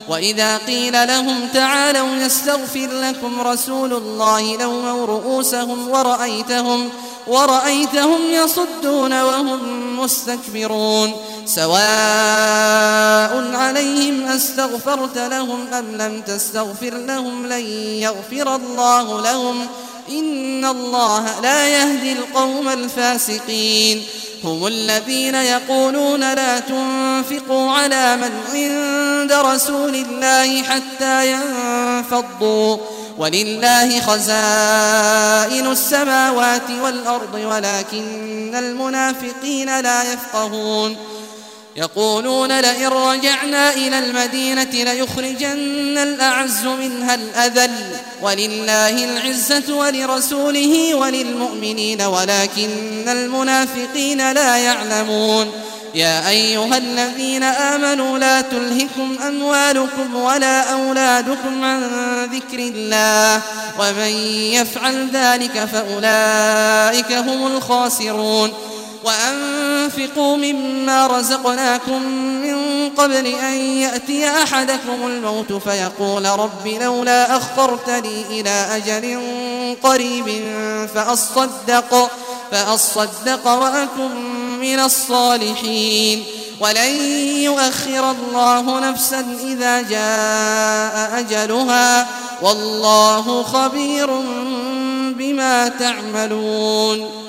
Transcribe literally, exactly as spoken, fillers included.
وإذا قيل لهم تعالوا يستغفر لكم رسول الله لووا رؤوسهم ورأيتهم, ورأيتهم يصدون وهم مستكبرون سواء عليهم أستغفرت لهم أم لم تستغفر لهم لن يغفر الله لهم إن الله لا يهدي القوم الفاسقين. هم الذين يقولون لا تنفقوا على من عند رسول الله حتى ينفضوا ولله خزائن السماوات والأرض ولكن المنافقين لا يفقهون. يقولون لئن رجعنا إلى المدينة ليخرجن الأعز منها الأذل ولله العزة ولرسوله وللمؤمنين ولكن المنافقين لا يعلمون. يا أيها الذين آمنوا لا تلهكم أموالكم ولا أولادكم عن ذكر الله ومن يفعل ذلك فأولئك هم الخاسرون. وأنفقوا مما رزقناكم من قبل أن يأتي أحدكم الموت فيقول رب لولا أخرتني إلى أجل قريب فأصدق, فأصدق وأكن من الصالحين ولن يؤخر الله نفسا إذا جاء أجلها والله خبير بما تعملون.